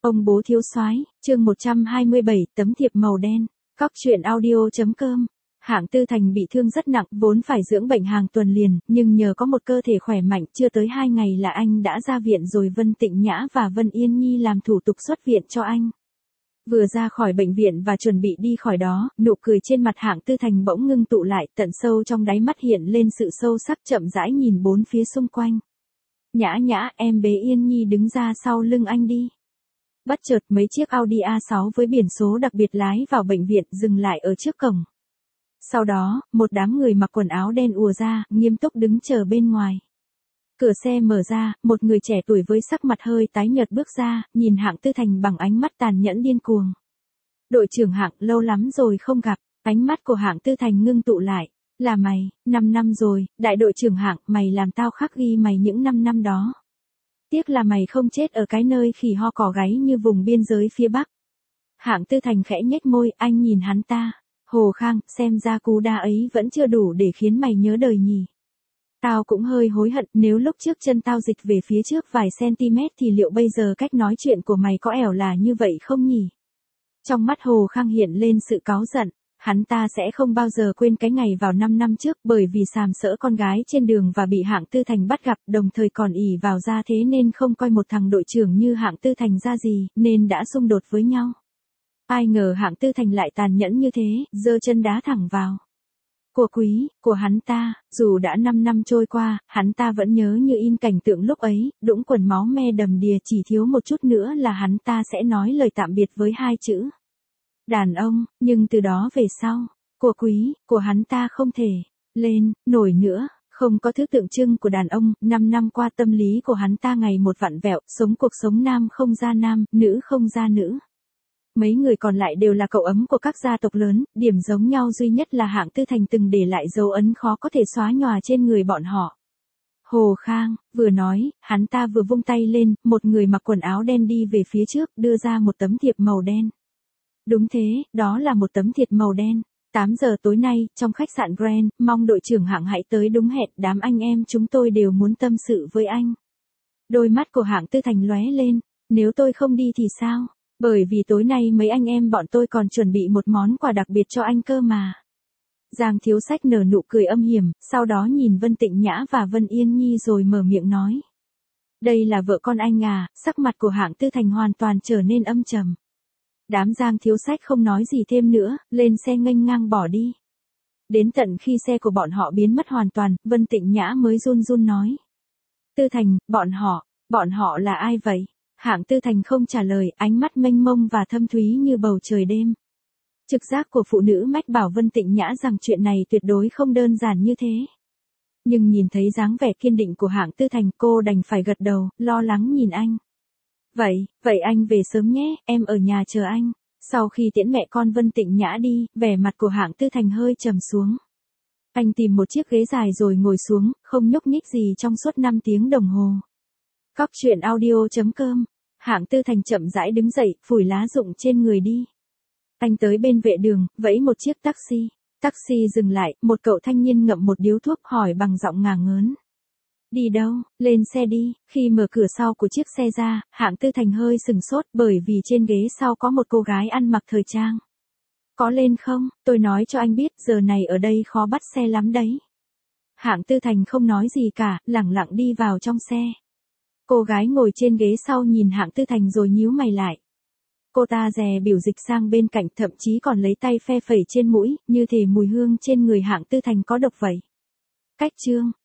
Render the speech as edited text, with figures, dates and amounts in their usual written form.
Ông bố thiếu soái, chương 127, tấm thiệp màu đen. Cóc truyện audio.com. Hạng Tư Thành bị thương rất nặng, vốn phải dưỡng bệnh hàng tuần liền, nhưng nhờ có một cơ thể khỏe mạnh, chưa tới 2 ngày là anh đã ra viện rồi. Vân Tịnh Nhã và Vân Yên Nhi làm thủ tục xuất viện cho anh. Vừa ra khỏi bệnh viện và chuẩn bị đi khỏi đó, nụ cười trên mặt Hạng Tư Thành bỗng ngưng tụ lại, tận sâu trong đáy mắt hiện lên sự sâu sắc, chậm rãi nhìn bốn phía xung quanh. Nhã Nhã, em bế Yên Nhi đứng ra sau lưng anh đi. Bất chợt mấy chiếc Audi A6 với biển số đặc biệt lái vào bệnh viện, dừng lại ở trước cổng. Sau đó, một đám người mặc quần áo đen ùa ra, nghiêm túc đứng chờ bên ngoài. Cửa xe mở ra, một người trẻ tuổi với sắc mặt hơi tái nhợt bước ra, nhìn Hạng Tư Thành bằng ánh mắt tàn nhẫn điên cuồng. Đội trưởng Hạng, lâu lắm rồi không gặp. Ánh mắt của Hạng Tư Thành ngưng tụ lại. Là mày, 5 năm rồi, đại đội trưởng Hạng, mày làm tao khắc ghi mày những 5 năm đó. Tiếc là mày không chết ở cái nơi khỉ ho cỏ gáy như vùng biên giới phía Bắc. Hạng Tư Thành khẽ nhếch môi, anh nhìn hắn ta. Hồ Khang, xem ra cú đá ấy vẫn chưa đủ để khiến mày nhớ đời nhỉ. Tao cũng hơi hối hận, nếu lúc trước chân tao dịch về phía trước vài cm thì liệu bây giờ cách nói chuyện của mày có ẻo là như vậy không nhỉ? Trong mắt Hồ Khang hiện lên sự cáu giận. Hắn ta sẽ không bao giờ quên cái ngày vào 5 năm trước, bởi vì sàm sỡ con gái trên đường và bị Hạng Tư Thành bắt gặp, đồng thời còn ỷ vào ra thế nên không coi một thằng đội trưởng như Hạng Tư Thành ra gì, nên đã xung đột với nhau. Ai ngờ Hạng Tư Thành lại tàn nhẫn như thế, giơ chân đá thẳng vào của quý, của hắn ta. Dù đã 5 năm trôi qua, hắn ta vẫn nhớ như in cảnh tượng lúc ấy, đũng quần máu me đầm đìa, chỉ thiếu một chút nữa là hắn ta sẽ nói lời tạm biệt với 2 chữ. Đàn ông, nhưng từ đó về sau, của quý, của hắn ta không thể lên nổi nữa, không có thứ tượng trưng của đàn ông. 5 năm qua tâm lý của hắn ta ngày một vặn vẹo, sống cuộc sống nam không ra nam, nữ không ra nữ. Mấy người còn lại đều là cậu ấm của các gia tộc lớn, điểm giống nhau duy nhất là Hạng Tư Thành từng để lại dấu ấn khó có thể xóa nhòa trên người bọn họ. Hồ Khang, vừa nói, hắn ta vừa vung tay lên, một người mặc quần áo đen đi về phía trước, đưa ra một tấm thiệp màu đen. Đúng thế, đó là một tấm thiệp màu đen. 8 giờ tối nay, trong khách sạn Grand, mong đội trưởng Hạng hãy tới đúng hẹn, đám anh em chúng tôi đều muốn tâm sự với anh. Đôi mắt của Hạng Tư Thành lóe lên, nếu tôi không đi thì sao? Bởi vì tối nay mấy anh em bọn tôi còn chuẩn bị một món quà đặc biệt cho anh cơ mà. Giang Thiếu Sách nở nụ cười âm hiểm, sau đó nhìn Vân Tịnh Nhã và Vân Yên Nhi rồi mở miệng nói. Đây là vợ con anh à? Sắc mặt của Hạng Tư Thành hoàn toàn trở nên âm trầm. Đám Giang Thiếu Sách không nói gì thêm nữa, lên xe nghênh ngang bỏ đi. Đến tận khi xe của bọn họ biến mất hoàn toàn, Vân Tịnh Nhã mới run run nói. Tư Thành, bọn họ là ai vậy? Hạng Tư Thành không trả lời, ánh mắt mênh mông và thâm thúy như bầu trời đêm. Trực giác của phụ nữ mách bảo Vân Tịnh Nhã rằng chuyện này tuyệt đối không đơn giản như thế. Nhưng nhìn thấy dáng vẻ kiên định của Hạng Tư Thành, cô đành phải gật đầu, lo lắng nhìn anh. Vậy anh về sớm nhé, em ở nhà chờ anh. Sau khi tiễn mẹ con Vân Tịnh Nhã đi, vẻ mặt của Hạng Tư Thành hơi trầm xuống. Anh tìm một chiếc ghế dài rồi ngồi xuống, không nhúc nhích gì trong suốt 5 tiếng đồng hồ. Cóc truyện audio.com. Hạng Tư Thành chậm rãi đứng dậy, phủi lá rụng trên người đi. Anh tới bên vệ đường, vẫy một chiếc taxi. Taxi dừng lại, một cậu thanh niên ngậm một điếu thuốc hỏi bằng giọng ngả ngớn. Đi đâu? Lên xe đi. Khi mở cửa sau của chiếc xe ra, Hạng Tư Thành hơi sừng sốt bởi vì trên ghế sau có một cô gái ăn mặc thời trang. Có lên không? Tôi nói cho anh biết, giờ này ở đây khó bắt xe lắm đấy. Hạng Tư Thành không nói gì cả, lẳng lặng đi vào trong xe. Cô gái ngồi trên ghế sau nhìn Hạng Tư Thành rồi nhíu mày lại. Cô ta dè biểu dịch sang bên cạnh, thậm chí còn lấy tay phe phẩy trên mũi, như thể mùi hương trên người Hạng Tư Thành có độc vậy. Cách chương,